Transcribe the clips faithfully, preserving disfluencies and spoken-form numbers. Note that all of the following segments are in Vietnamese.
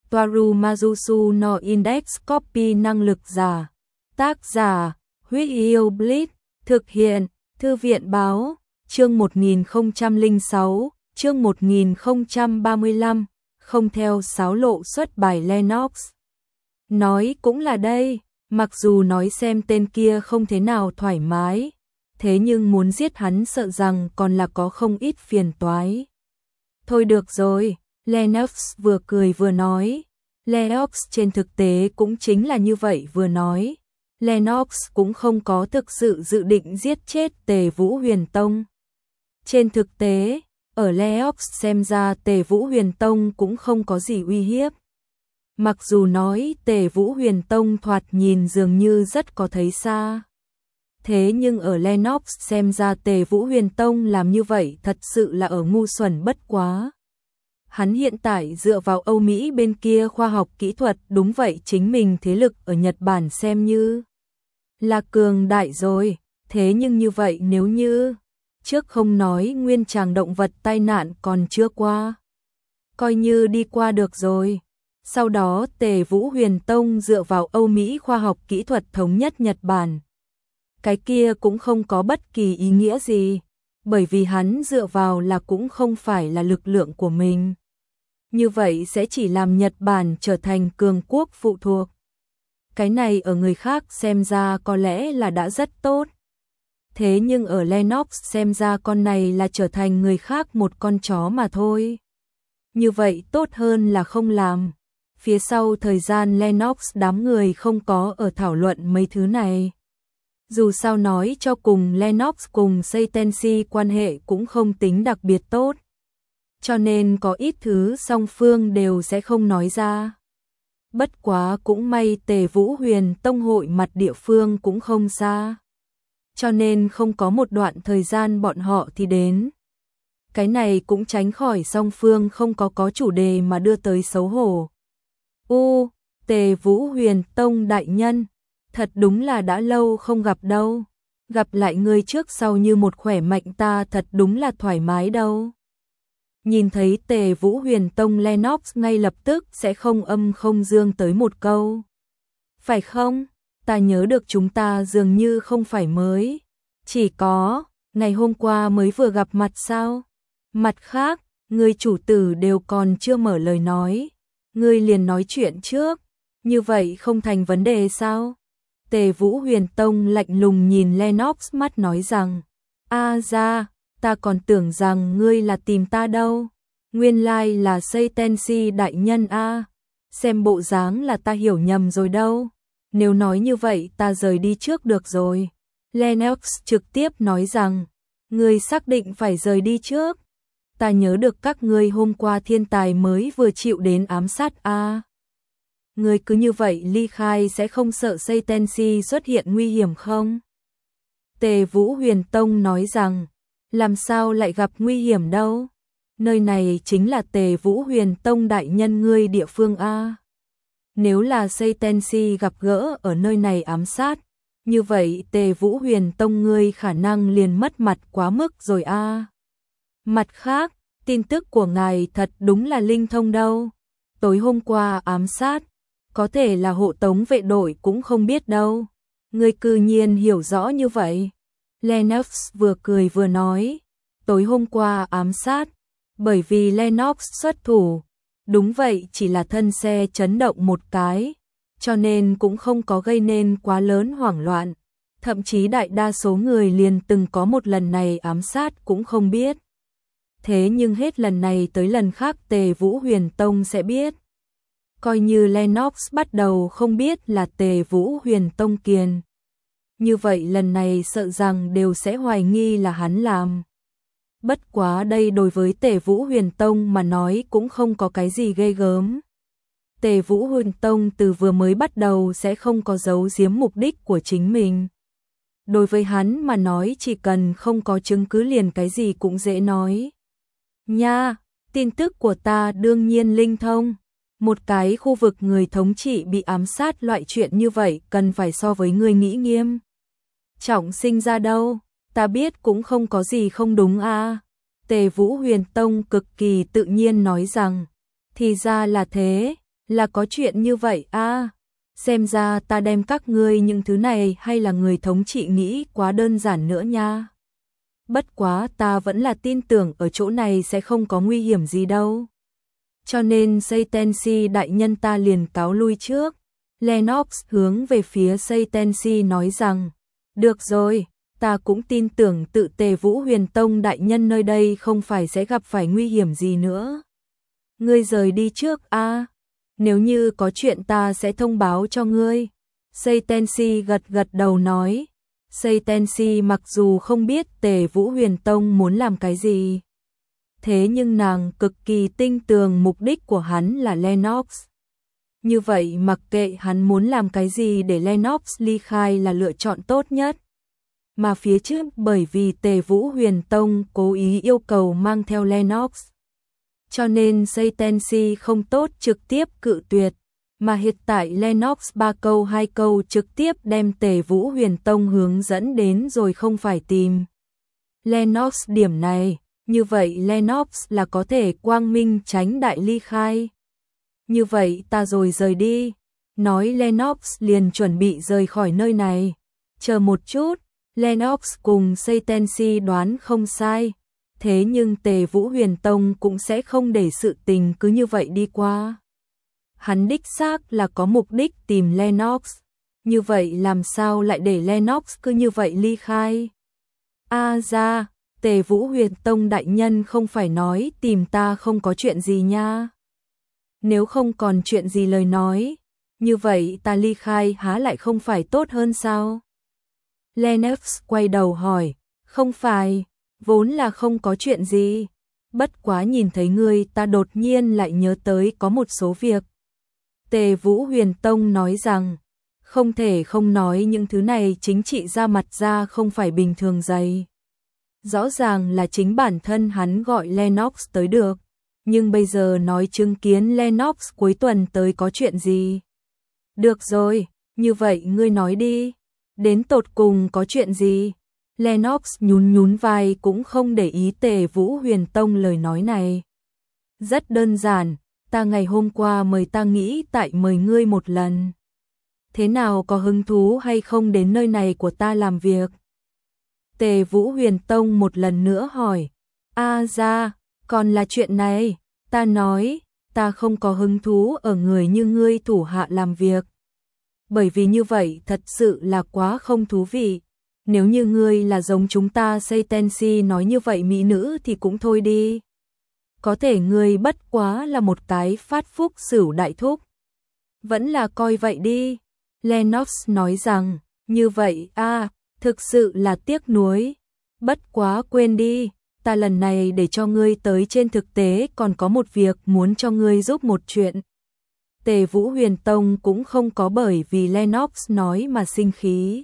Toaru Majusu no Index Copy năng lực giả. Tác giả, Huyết Yêu Bleach. Thực hiện, Thư viện báo, chương một nghìn không trăm lẻ sáu, chương một nghìn không trăm ba mươi lăm, không theo sáo lộ xuất bài Lennox. Nói cũng là đây, mặc dù nói xem tên kia không thế nào thoải mái, thế nhưng muốn giết hắn sợ rằng còn là có không ít phiền toái. Thôi được rồi, Lennox vừa cười vừa nói. Lennox trên thực tế cũng chính là như vậy vừa nói. Lennox cũng không có thực sự dự định giết chết Tề Vũ Huyền Tông. Trên thực tế, ở Lennox xem ra Tề Vũ Huyền Tông cũng không có gì uy hiếp. Mặc dù nói Tề Vũ Huyền Tông thoạt nhìn dường như rất có thấy xa. Thế nhưng ở Lennox xem ra Tề Vũ Huyền Tông làm như vậy thật sự là ở ngu xuẩn bất quá. Hắn hiện tại dựa vào Âu Mỹ bên kia khoa học kỹ thuật, đúng vậy chính mình thế lực ở Nhật Bản xem như là cường đại rồi, thế nhưng như vậy nếu như trước không nói nguyên tràng động vật tai nạn còn chưa qua, coi như đi qua được rồi. Sau đó Tề Vũ Huyền Tông dựa vào Âu Mỹ khoa học kỹ thuật thống nhất Nhật Bản. Cái kia cũng không có bất kỳ ý nghĩa gì, bởi vì hắn dựa vào là cũng không phải là lực lượng của mình. Như vậy sẽ chỉ làm Nhật Bản trở thành cường quốc phụ thuộc. Cái này ở người khác xem ra có lẽ là đã rất tốt. Thế nhưng ở Lennox xem ra con này là trở thành người khác một con chó mà thôi. Như vậy tốt hơn là không làm. Phía sau thời gian Lennox đám người không có ở thảo luận mấy thứ này. Dù sao nói cho cùng Lennox cùng Seitenshi quan hệ cũng không tính đặc biệt tốt. Cho nên có ít thứ song phương đều sẽ không nói ra. Bất quá cũng may Tề Vũ Huyền Tông hội mặt địa phương cũng không xa. Cho nên không có một đoạn thời gian bọn họ thì đến. Cái này cũng tránh khỏi song phương không có có chủ đề mà đưa tới xấu hổ. U, Tề Vũ Huyền Tông đại nhân, thật đúng là đã lâu không gặp đâu. Gặp lại người trước sau như một khỏe mạnh ta thật đúng là thoải mái đâu. Nhìn thấy Tề Vũ Huyền Tông, Lennox ngay lập tức sẽ không âm không dương tới một câu. Phải không? Ta nhớ được chúng ta dường như không phải mới. Chỉ có, ngày hôm qua mới vừa gặp mặt sao? Mặt khác, người chủ tử đều còn chưa mở lời nói. Ngươi liền nói chuyện trước. Như vậy không thành vấn đề sao? Tề Vũ Huyền Tông lạnh lùng nhìn Lennox mắt nói rằng. A ra, ta còn tưởng rằng ngươi là tìm ta đâu. Nguyên lai là Seitenshi đại nhân a. Xem bộ dáng là ta hiểu nhầm rồi đâu. Nếu nói như vậy ta rời đi trước được rồi. Lennox trực tiếp nói rằng. Ngươi xác định phải rời đi trước. Ta nhớ được các ngươi hôm qua thiên tài mới vừa chịu đến ám sát a. Ngươi cứ như vậy ly khai sẽ không sợ Seitenshi xuất hiện nguy hiểm không? Tề Vũ Huyền Tông nói rằng. Làm sao lại gặp nguy hiểm đâu? Nơi này chính là Tề Vũ Huyền Tông đại nhân ngươi địa phương a. Nếu là Seitenshi gặp gỡ ở nơi này ám sát, như vậy Tề Vũ Huyền Tông ngươi khả năng liền mất mặt quá mức rồi a. Mặt khác, tin tức của ngài thật đúng là linh thông đâu. Tối hôm qua ám sát, có thể là hộ tống vệ đội cũng không biết đâu. Ngươi cư nhiên hiểu rõ như vậy. Lennox vừa cười vừa nói, tối hôm qua ám sát, bởi vì Lennox xuất thủ, đúng vậy chỉ là thân xe chấn động một cái, cho nên cũng không có gây nên quá lớn hoảng loạn, thậm chí đại đa số người liền từng có một lần này ám sát cũng không biết. Thế nhưng hết lần này tới lần khác Tề Vũ Huyền Tông sẽ biết. Coi như Lennox bắt đầu không biết là Tề Vũ Huyền Tông kiền. Như vậy lần này sợ rằng đều sẽ hoài nghi là hắn làm. Bất quá đây đối với Tề Vũ Huyền Tông mà nói cũng không có cái gì ghê gớm. Tề Vũ Huyền Tông từ vừa mới bắt đầu sẽ không có giấu giếm mục đích của chính mình. Đối với hắn mà nói chỉ cần không có chứng cứ liền cái gì cũng dễ nói. Nha, tin tức của ta đương nhiên linh thông. Một cái khu vực người thống trị bị ám sát loại chuyện như vậy cần phải so với người nghĩ nghiêm trọng sinh ra đâu. Ta biết cũng không có gì không đúng a. Tề Vũ Huyền Tông cực kỳ tự nhiên nói rằng. Thì ra là thế, Là có chuyện như vậy à? Xem ra ta đem các ngươi những thứ này hay là người thống trị nghĩ quá đơn giản nữa nha. Bất quá ta vẫn là tin tưởng ở chỗ này sẽ không có nguy hiểm gì đâu. Cho nên Saitensi đại nhân ta liền cáo lui trước. Lennox hướng về phía Saitensi nói rằng, được rồi, ta cũng tin tưởng tự Tề Vũ Huyền Tông đại nhân nơi đây không phải sẽ gặp phải nguy hiểm gì nữa. Ngươi rời đi trước a, nếu như có chuyện ta sẽ thông báo cho ngươi. Saitensi gật gật đầu nói. Saitensi mặc dù không biết Tề Vũ Huyền Tông muốn làm cái gì, thế nhưng nàng cực kỳ tinh tường mục đích của hắn là Lennox. Như vậy mặc kệ hắn muốn làm cái gì để Lennox ly khai là lựa chọn tốt nhất. Mà phía trước bởi vì Tề Vũ Huyền Tông cố ý yêu cầu mang theo Lennox, cho nên Saitensi không tốt trực tiếp cự tuyệt, mà hiện tại Lennox ba câu hai câu trực tiếp đem Tề Vũ Huyền Tông hướng dẫn đến rồi không phải tìm Lennox điểm này, như vậy Lennox là có thể quang minh tránh đại ly khai. Như vậy ta rồi rời đi, nói Lennox liền chuẩn bị rời khỏi nơi này. Chờ một chút, Lennox cùng Saitensi đoán không sai, thế nhưng Tề Vũ Huyền Tông cũng sẽ không để sự tình cứ như vậy đi qua. Hắn đích xác là có mục đích tìm Lennox, như vậy làm sao lại để Lennox cứ như vậy ly khai? A à ra, Tề Vũ Huyền Tông đại nhân không phải nói tìm ta không có chuyện gì nha. Nếu không còn chuyện gì lời nói, như vậy ta ly khai há lại không phải tốt hơn sao? Lennox quay đầu hỏi, không phải, vốn là không có chuyện gì. Bất quá nhìn thấy ngươi ta đột nhiên lại nhớ tới có một số việc. Tề Vũ Huyền Tông nói rằng, không thể không nói những thứ này chính trị ra mặt ra không phải bình thường dày. Rõ ràng là chính bản thân hắn gọi Lennox tới được, nhưng bây giờ nói chứng kiến Lennox cuối tuần tới có chuyện gì. Được rồi, như vậy ngươi nói đi, đến tột cùng có chuyện gì? Lennox nhún nhún vai cũng không để ý Tề Vũ Huyền Tông lời nói này. Rất đơn giản, ta ngày hôm qua mời ta nghĩ tại mời ngươi một lần. Thế nào có hứng thú hay không đến nơi này của ta làm việc? Tề Vũ Huyền Tông một lần nữa hỏi. A ra, còn là chuyện này, ta nói, ta không có hứng thú ở người như ngươi thủ hạ làm việc. Bởi vì như vậy thật sự là quá không thú vị. Nếu như ngươi là giống chúng ta Saitensi nói như vậy mỹ nữ thì cũng thôi đi. Có thể ngươi bất quá là một cái phát phúc sửu đại thúc. Vẫn là coi vậy đi. Lennox nói rằng, như vậy a, thực sự là tiếc nuối. Bất quá quên đi, ta lần này để cho ngươi tới trên thực tế còn có một việc muốn cho ngươi giúp một chuyện. Tề Vũ Huyền Tông cũng không có bởi vì Lennox nói mà sinh khí,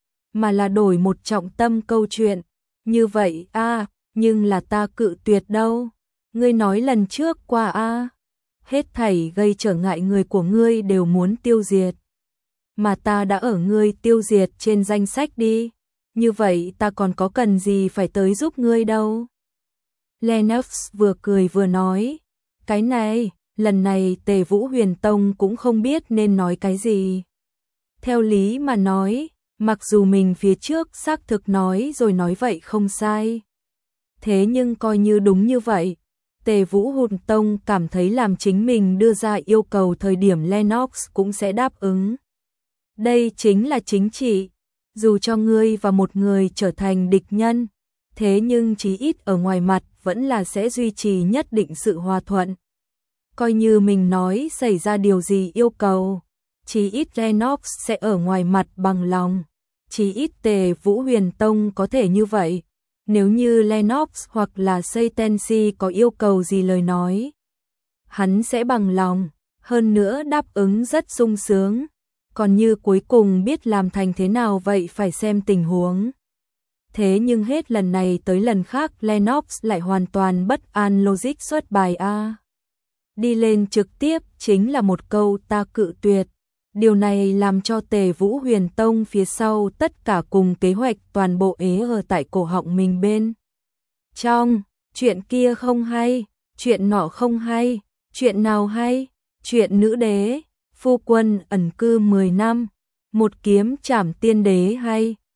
mà là đổi một trọng tâm câu chuyện. Như vậy a, nhưng là ta cự tuyệt đâu. Ngươi nói lần trước qua a, hết thảy gây trở ngại người của ngươi đều muốn tiêu diệt. Mà ta đã ở ngươi tiêu diệt trên danh sách đi. Như vậy ta còn có cần gì phải tới giúp ngươi đâu. Lennox vừa cười vừa nói. Cái này, lần này Tề Vũ Huyền Tông cũng không biết nên nói cái gì. Theo lý mà nói, mặc dù mình phía trước xác thực nói rồi nói vậy không sai. Thế nhưng coi như đúng như vậy, Tề Vũ Huyền Tông cảm thấy làm chính mình đưa ra yêu cầu thời điểm Lennox cũng sẽ đáp ứng. Đây chính là chính trị, dù cho ngươi và một người trở thành địch nhân, thế nhưng chí ít ở ngoài mặt vẫn là sẽ duy trì nhất định sự hòa thuận. Coi như mình nói xảy ra điều gì yêu cầu, chí ít Lennox sẽ ở ngoài mặt bằng lòng, chí ít Tề Vũ Huyền Tông có thể như vậy. Nếu như Lennox hoặc là Saitensi có yêu cầu gì lời nói, hắn sẽ bằng lòng, hơn nữa đáp ứng rất sung sướng. Còn như cuối cùng biết làm thành thế nào vậy phải xem tình huống. Thế nhưng hết lần này tới lần khác Lennox lại hoàn toàn bất an logic xuất bài A. Đi lên trực tiếp chính là một câu ta cự tuyệt. Điều này làm cho Tề Vũ Huyền Tông phía sau tất cả cùng kế hoạch toàn bộ ế ở tại cổ họng mình bên. Trong, chuyện kia không hay, chuyện nọ không hay, chuyện nào hay, Chuyện nữ đế, phu quân ẩn cư mười năm, một kiếm trảm tiên đế hay.